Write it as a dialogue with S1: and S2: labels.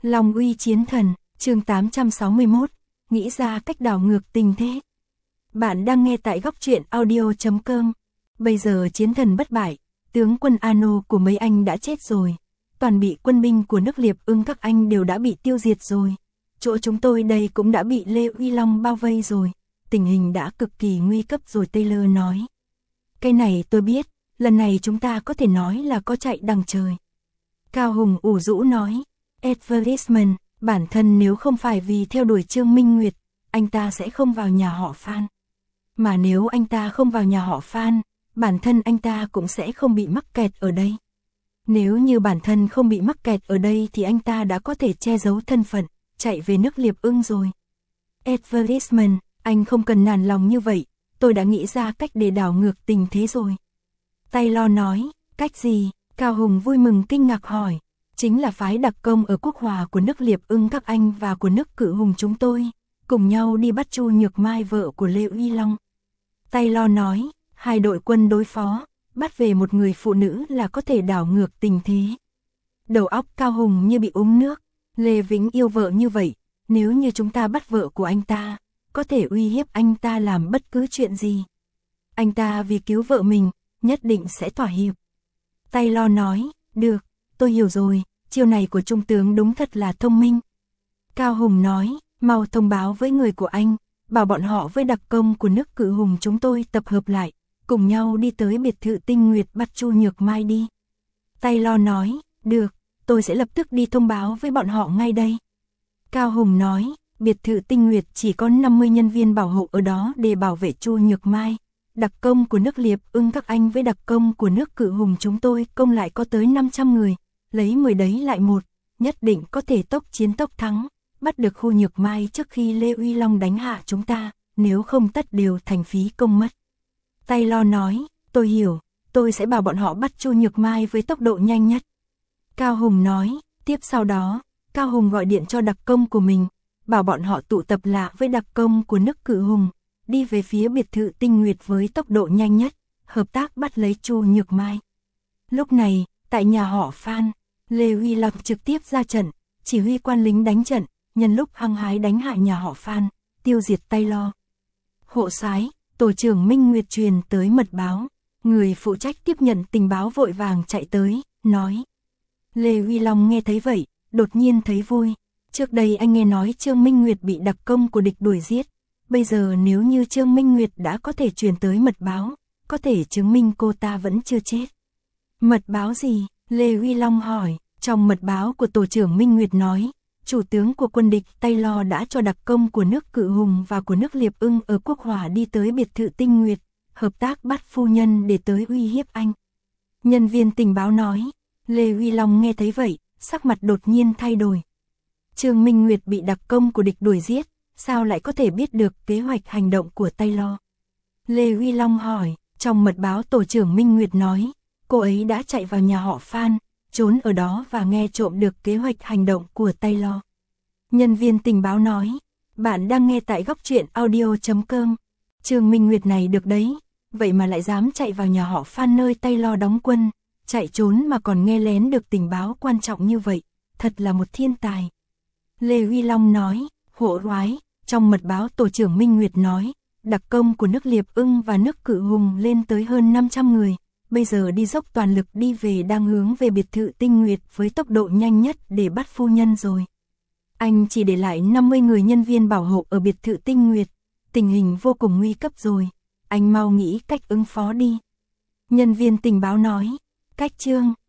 S1: Long uy chiến thần, chương 861, nghĩ ra cách đảo ngược tình thế. Bạn đang nghe tại góc truyện audio.com. Bây giờ chiến thần bất bại, tướng quân Ano của mấy anh đã chết rồi. Toàn bị quân binh của nước Liệp Ưng các anh đều đã bị tiêu diệt rồi. Chỗ chúng tôi đây cũng đã bị Lê Uy Long bao vây rồi. Tình hình đã cực kỳ nguy cấp rồi, Taylor nói. Cái này tôi biết, lần này chúng ta có thể nói là có chạy đằng trời. Cao Hùng ủ rũ nói. Advertisement, bản thân nếu không phải vì theo đuổi Trương Minh Nguyệt, anh ta sẽ không vào nhà họ Phan. Mà nếu anh ta không vào nhà họ Phan, bản thân anh ta cũng sẽ không bị mắc kẹt ở đây. Nếu như bản thân không bị mắc kẹt ở đây thì anh ta đã có thể che giấu thân phận, chạy về nước Liệp Ưng rồi. Advertisement, anh không cần nản lòng như vậy, tôi đã nghĩ ra cách để đảo ngược tình thế rồi. Taylor nói, cách gì? Cao Hùng vui mừng kinh ngạc hỏi. Chính là phái đặc công ở Quốc Hòa của nước Liệp Ưng các anh và của nước Cự Hùng chúng tôi, cùng nhau đi bắt Chu Nhược Mai vợ của Lê Uy Long. Taylor nói, hai đội quân đối phó, bắt về một người phụ nữ là có thể đảo ngược tình thế. Đầu óc Cao Hùng như bị uống nước, Lê Vĩnh yêu vợ như vậy, nếu như chúng ta bắt vợ của anh ta, có thể uy hiếp anh ta làm bất cứ chuyện gì. Anh ta vì cứu vợ mình, nhất định sẽ thỏa hiệp. Taylor nói, được, tôi hiểu rồi, chiêu này của trung tướng đúng thật là thông minh. Cao Hùng nói, mau thông báo với người của anh, bảo bọn họ với đặc công của nước Cự Hùng chúng tôi tập hợp lại, cùng nhau đi tới biệt thự Tinh Nguyệt bắt Chu Nhược Mai đi. Taylor nói, được, tôi sẽ lập tức đi thông báo với bọn họ ngay đây. Cao Hùng nói, biệt thự Tinh Nguyệt chỉ có 50 nhân viên bảo hộ ở đó để bảo vệ Chu Nhược Mai. Đặc công của nước Liệp Ưng các anh với đặc công của nước Cự Hùng chúng tôi công lại có tới 500 người, lấy 10 đấy lại một, nhất định có thể tốc chiến tốc thắng, bắt được Chu Nhược Mai trước khi Lê Uy Long đánh hạ chúng ta, nếu không tất đều thành phí công mất. Taylor nói, tôi hiểu, tôi sẽ bảo bọn họ bắt Chu Nhược Mai với tốc độ nhanh nhất. Cao Hùng nói, tiếp sau đó, Cao Hùng gọi điện cho đặc công của mình, bảo bọn họ tụ tập lại với đặc công của nước Cự Hùng, đi về phía biệt thự Tinh Nguyệt với tốc độ nhanh nhất, hợp tác bắt lấy Chu Nhược Mai. Lúc này, tại nhà họ Phan, Lê Uy Long trực tiếp ra trận, chỉ huy quan lính đánh trận, nhân lúc hăng hái đánh hại nhà họ Phan, tiêu diệt Taylor. Hộ soái, tổ trưởng Minh Nguyệt truyền tới mật báo, người phụ trách tiếp nhận tình báo vội vàng chạy tới, nói. Lê Uy Long nghe thấy vậy, đột nhiên thấy vui. Trước đây anh nghe nói Trương Minh Nguyệt bị đặc công của địch đuổi giết. Bây giờ nếu như Trương Minh Nguyệt đã có thể truyền tới mật báo, có thể chứng minh cô ta vẫn chưa chết. Mật báo gì? Lê Uy Long hỏi. Trong mật báo của tổ trưởng Minh Nguyệt nói, chủ tướng của quân địch Taylor đã cho đặc công của nước Cự Hùng và của nước Liệp Ưng ở Quốc Hòa đi tới biệt thự Tinh Nguyệt, hợp tác bắt phu nhân để tới uy hiếp anh. Nhân viên tình báo nói. Lê Uy Long nghe thấy vậy, sắc mặt đột nhiên thay đổi. Trương Minh Nguyệt bị đặc công của địch đuổi giết, sao lại có thể biết được kế hoạch hành động của Taylor? Lê Uy Long hỏi, trong mật báo tổ trưởng Minh Nguyệt nói, cô ấy đã chạy vào nhà họ Phan, trốn ở đó và nghe trộm được kế hoạch hành động của Taylor. Nhân viên tình báo nói, bạn đang nghe tại góc truyện audio.com. Trương Minh Nguyệt này được đấy, vậy mà lại dám chạy vào nhà họ Phan nơi Taylor đóng quân, chạy trốn mà còn nghe lén được tình báo quan trọng như vậy, thật là một thiên tài. Lê Uy Long nói, hộ soái, trong mật báo tổ trưởng Minh Nguyệt nói, đặc công của nước Liệp Ưng và nước Cự Hùng lên tới hơn 500 người, bây giờ đi dốc toàn lực đi về đang hướng về biệt thự Tinh Nguyệt với tốc độ nhanh nhất để bắt phu nhân rồi. Anh chỉ để lại 50 người nhân viên bảo hộ ở biệt thự Tinh Nguyệt, tình hình vô cùng nguy cấp rồi, anh mau nghĩ cách ứng phó đi. Nhân viên tình báo nói, cách Trương